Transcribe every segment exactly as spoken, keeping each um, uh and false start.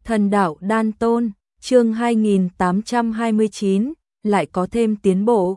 Thần đạo đan tôn, chương hai nghìn tám trăm hai mươi chín, lại có thêm tiến bộ.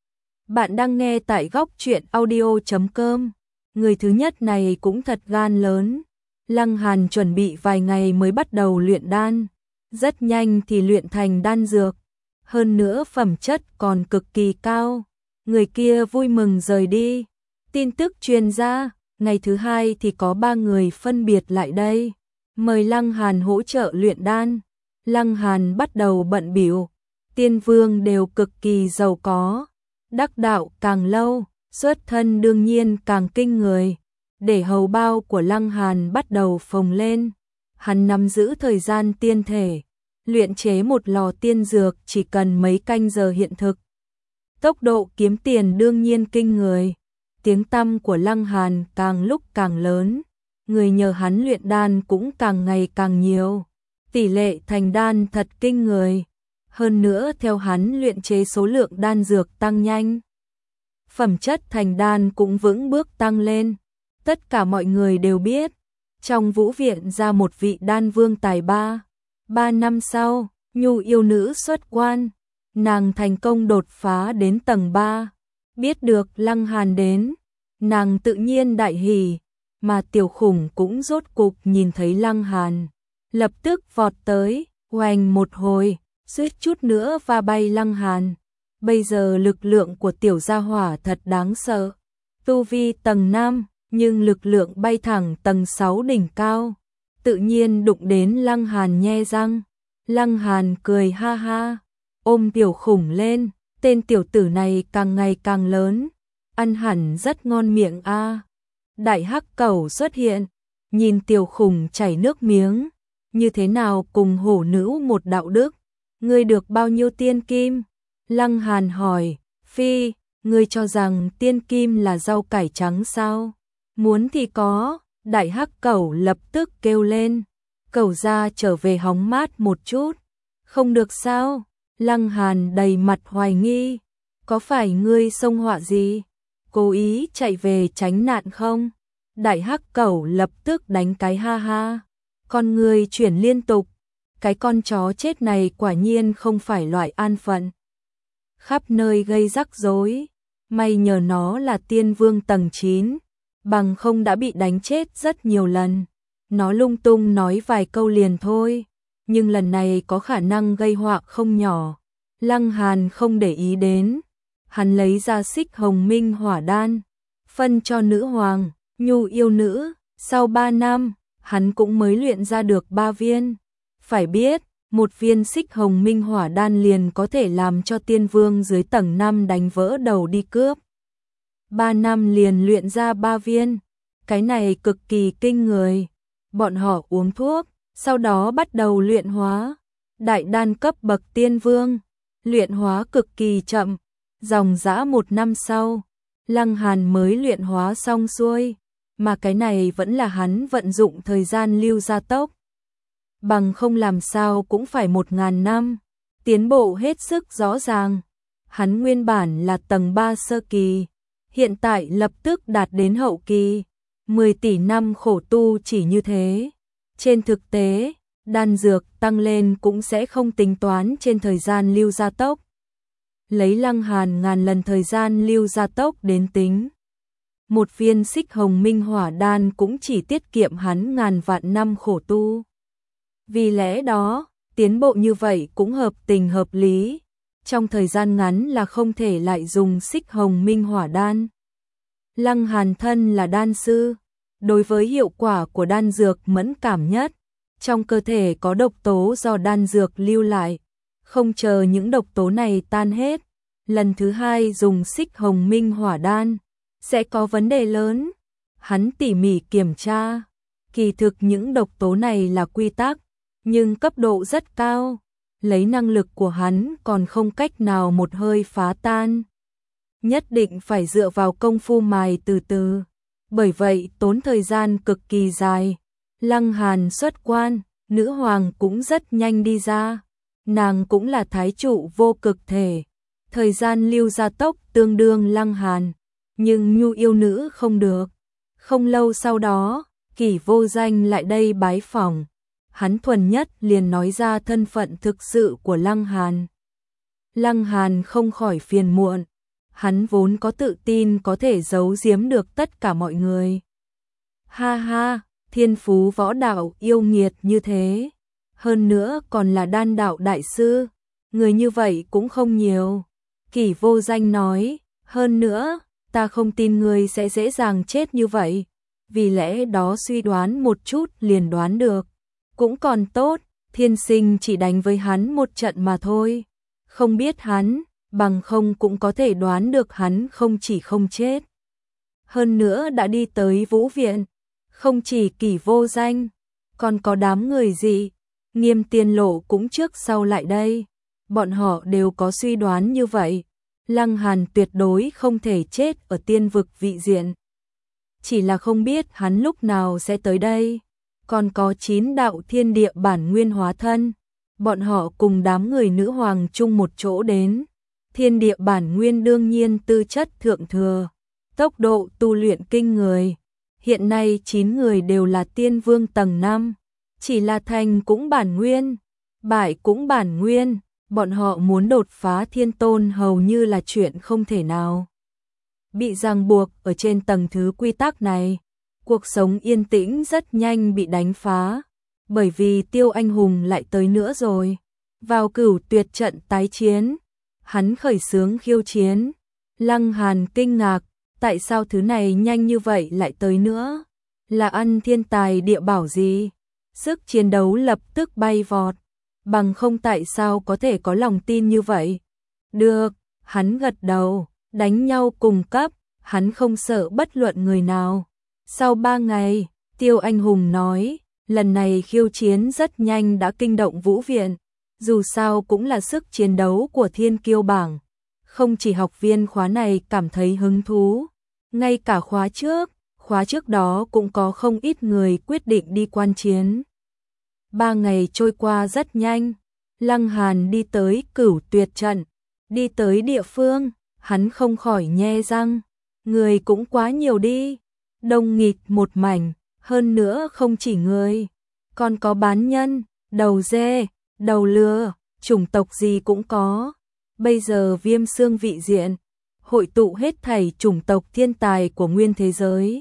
Bạn đang nghe tại góc truyện audio chấm com. Người thứ nhất này cũng thật gan lớn. Lăng Hàn chuẩn bị vài ngày mới bắt đầu luyện đan, rất nhanh thì luyện thành đan dược, hơn nữa phẩm chất còn cực kỳ cao. Người kia vui mừng rời đi. Tin tức truyền ra, ngày thứ hai thì có ba người phân biệt lại đây, mời Lăng Hàn hỗ trợ luyện đan. Lăng Hàn bắt đầu bận bịu. Tiên vương đều cực kỳ giàu có, đắc đạo càng lâu, xuất thân đương nhiên càng kinh người. Để hầu bao của Lăng Hàn bắt đầu phồng lên, hắn nắm giữ thời gian tiên thể, luyện chế một lò tiên dược chỉ cần mấy canh giờ hiện thực. Tốc độ kiếm tiền đương nhiên kinh người. Tiếng tăm của Lăng Hàn càng lúc càng lớn, người nhờ hắn luyện đan cũng càng ngày càng nhiều. Tỷ lệ thành đan thật kinh người. Hơn nữa theo hắn luyện chế số lượng đan dược tăng nhanh, phẩm chất thành đan cũng vững bước tăng lên. Tất cả mọi người đều biết, trong vũ viện ra một vị đan vương tài ba. Ba năm sau, Nhu yêu nữ xuất quan, nàng thành công đột phá đến tầng ba. Biết được Lăng Hàn đến, nàng tự nhiên đại hỉ, mà Tiểu Khủng cũng rốt cục nhìn thấy Lăng Hàn, lập tức vọt tới, oanh một hồi, suýt chút nữa va bay Lăng Hàn. Bây giờ lực lượng của tiểu gia hỏa thật đáng sợ. Tu vi tầng năm, nhưng lực lượng bay thẳng tầng sáu đỉnh cao, tự nhiên đụng đến Lăng Hàn nhe răng. Lăng Hàn cười ha ha, ôm Tiểu Khủng lên, tên tiểu tử này càng ngày càng lớn, ăn hẳn rất ngon miệng a. Đại hắc cẩu xuất hiện, nhìn Tiểu Khủng chảy nước miếng, như thế nào cùng hổ nữ một đạo đức, ngươi được bao nhiêu tiên kim? Lăng Hàn hỏi. Phi, ngươi cho rằng tiên kim là rau cải trắng sao? Muốn thì có. Đại hắc cẩu lập tức kêu lên, cẩu ra trở về hóng mát một chút. Không được sao? Lăng Hàn đầy mặt hoài nghi, có phải ngươi xông họa gì, cố ý chạy về tránh nạn không? Đại hắc cẩu lập tức đánh cái ha ha, con ngươi chuyển liên tục, cái con chó chết này quả nhiên không phải loại an phận, khắp nơi gây rắc rối. May nhờ nó là tiên vương tầng chín, bằng không đã bị đánh chết rất nhiều lần. Nó lung tung nói vài câu liền thôi, nhưng lần này có khả năng gây họa không nhỏ. Lăng Hàn không để ý đến, hắn lấy ra Xích Hồng Minh Hỏa Đan, phân cho nữ hoàng, Nhu yêu nữ. Sau ba năm, hắn cũng mới luyện ra được ba viên. Phải biết, một viên Xích Hồng Minh Hỏa Đan liền có thể làm cho tiên vương dưới tầng năm đánh vỡ đầu đi cướp. Ba năm liền luyện ra ba viên, cái này cực kỳ kinh người. Bọn họ uống thuốc, sau đó bắt đầu luyện hóa. Đại đan cấp bậc tiên vương, luyện hóa cực kỳ chậm, dòng dã một năm sau, Lăng Hàn mới luyện hóa xong xuôi, mà cái này vẫn là hắn vận dụng thời gian lưu gia tốc. Bằng không làm sao cũng phải một ngàn năm, tiến bộ hết sức rõ ràng. Hắn nguyên bản là tầng ba sơ kỳ, hiện tại lập tức đạt đến hậu kỳ, mười tỷ năm khổ tu chỉ như thế. Trên thực tế, đan dược tăng lên cũng sẽ không tính toán trên thời gian lưu gia tốc. Lấy Lăng Hàn ngàn lần thời gian lưu gia tốc đến tính, một viên Xích Hồng Minh Hỏa Đan cũng chỉ tiết kiệm hắn ngàn vạn năm khổ tu. Vì lẽ đó, tiến bộ như vậy cũng hợp tình hợp lý. Trong thời gian ngắn là không thể lại dùng Xích Hồng Minh Hỏa Đan. Lăng Hàn thân là đan sư, đối với hiệu quả của đan dược mẫn cảm nhất. Trong cơ thể có độc tố do đan dược lưu lại, không chờ những độc tố này tan hết, lần thứ hai dùng Xích Hồng Minh Hỏa Đan sẽ có vấn đề lớn. Hắn tỉ mỉ kiểm tra, kỳ thực những độc tố này là quy tắc, nhưng cấp độ rất cao, lấy năng lực của hắn còn không cách nào một hơi phá tan. Nhất định phải dựa vào công phu mài từ từ, bởi vậy tốn thời gian cực kỳ dài. Lăng Hàn xuất quan, nữ hoàng cũng rất nhanh đi ra, nàng cũng là thái trụ vô cực thể, thời gian lưu gia tốc tương đương Lăng Hàn, nhưng Nhu yêu nữ không được. Không lâu sau đó, Kỷ Vô Danh lại đây bái phỏng, hắn thuần nhất liền nói ra thân phận thực sự của Lăng Hàn. Lăng Hàn không khỏi phiền muộn, hắn vốn có tự tin có thể giấu giếm được tất cả mọi người. Ha ha, thiên phú võ đạo yêu nghiệt như thế, hơn nữa còn là đan đạo đại sư, người như vậy cũng không nhiều. Kỷ Vô Danh nói, hơn nữa, ta không tin ngươi sẽ dễ dàng chết như vậy, vì lẽ đó suy đoán một chút liền đoán được. Cũng còn tốt, thiên sinh chỉ đánh với hắn một trận mà thôi, không biết hắn, bằng không cũng có thể đoán được hắn không chỉ không chết. Hơn nữa đã đi tới Vũ Viện, không chỉ Kỷ Vô Danh, còn có đám người gì, Nghiêm Tiên Lộ cũng trước sau lại đây, bọn họ đều có suy đoán như vậy. Lăng Hàn tuyệt đối không thể chết ở tiên vực vị diện. Chỉ là không biết hắn lúc nào sẽ tới đây. Còn có chín đạo thiên địa bản nguyên hóa thân, bọn họ cùng đám người nữ hoàng chung một chỗ đến. Thiên địa bản nguyên đương nhiên tư chất thượng thừa, tốc độ tu luyện kinh người. Hiện nay chín người đều là tiên vương tầng năm, chỉ là thành cũng bản nguyên, bại cũng bản nguyên. Bọn họ muốn đột phá thiên tôn hầu như là chuyện không thể nào. Bị ràng buộc ở trên tầng thứ quy tắc này, cuộc sống yên tĩnh rất nhanh bị đánh phá, bởi vì Tiêu Anh Hùng lại tới nữa rồi. Vào cửu tuyệt trận tái chiến, hắn khởi xướng khiêu chiến. Lăng Hàn kinh ngạc, tại sao thứ này nhanh như vậy lại tới nữa? Là ăn thiên tài địa bảo gì? Sức chiến đấu lập tức bay vọt. Bằng không tại sao có thể có lòng tin như vậy? Được, hắn gật đầu, đánh nhau cùng cấp, hắn không sợ bất luận người nào. Sau ba ngày, Tiêu Anh Hùng nói, lần này khiêu chiến rất nhanh đã kinh động Vũ Viện, dù sao cũng là sức chiến đấu của thiên kiêu bảng. Không chỉ học viên khóa này cảm thấy hứng thú, ngay cả khóa trước, khóa trước đó cũng có không ít người quyết định đi quan chiến. Ba ngày trôi qua rất nhanh, Lăng Hàn đi tới cửu tuyệt trận, đi tới địa phương, hắn không khỏi nhe răng, người cũng quá nhiều đi, đông nghịt một mảnh, hơn nữa không chỉ người, còn có bán nhân, đầu dê, đầu lừa, chủng tộc gì cũng có. Bây giờ Viêm Xương vị diện, hội tụ hết thảy chủng tộc thiên tài của nguyên thế giới.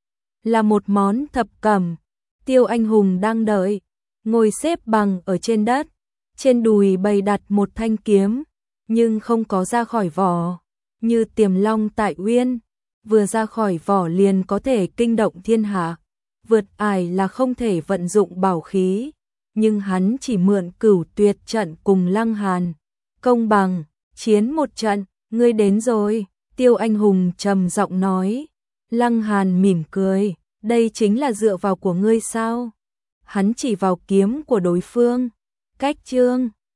Là một món thập cẩm, Tiêu Anh Hùng đang đợi. Ngồi xếp bằng ở trên đất, trên đùi bày đặt một thanh kiếm, nhưng không có ra khỏi vỏ, như Tiềm Long tại Uyên, vừa ra khỏi vỏ liền có thể kinh động thiên hạ, vượt ải là không thể vận dụng bảo khí, nhưng hắn chỉ mượn cửu tuyệt trận cùng Lăng Hàn, công bằng, chiến một trận, ngươi đến rồi, Tiêu Anh Hùng trầm giọng nói. Lăng Hàn mỉm cười, đây chính là dựa vào của ngươi sao? Hắn chỉ vào kiếm của đối phương, cách chương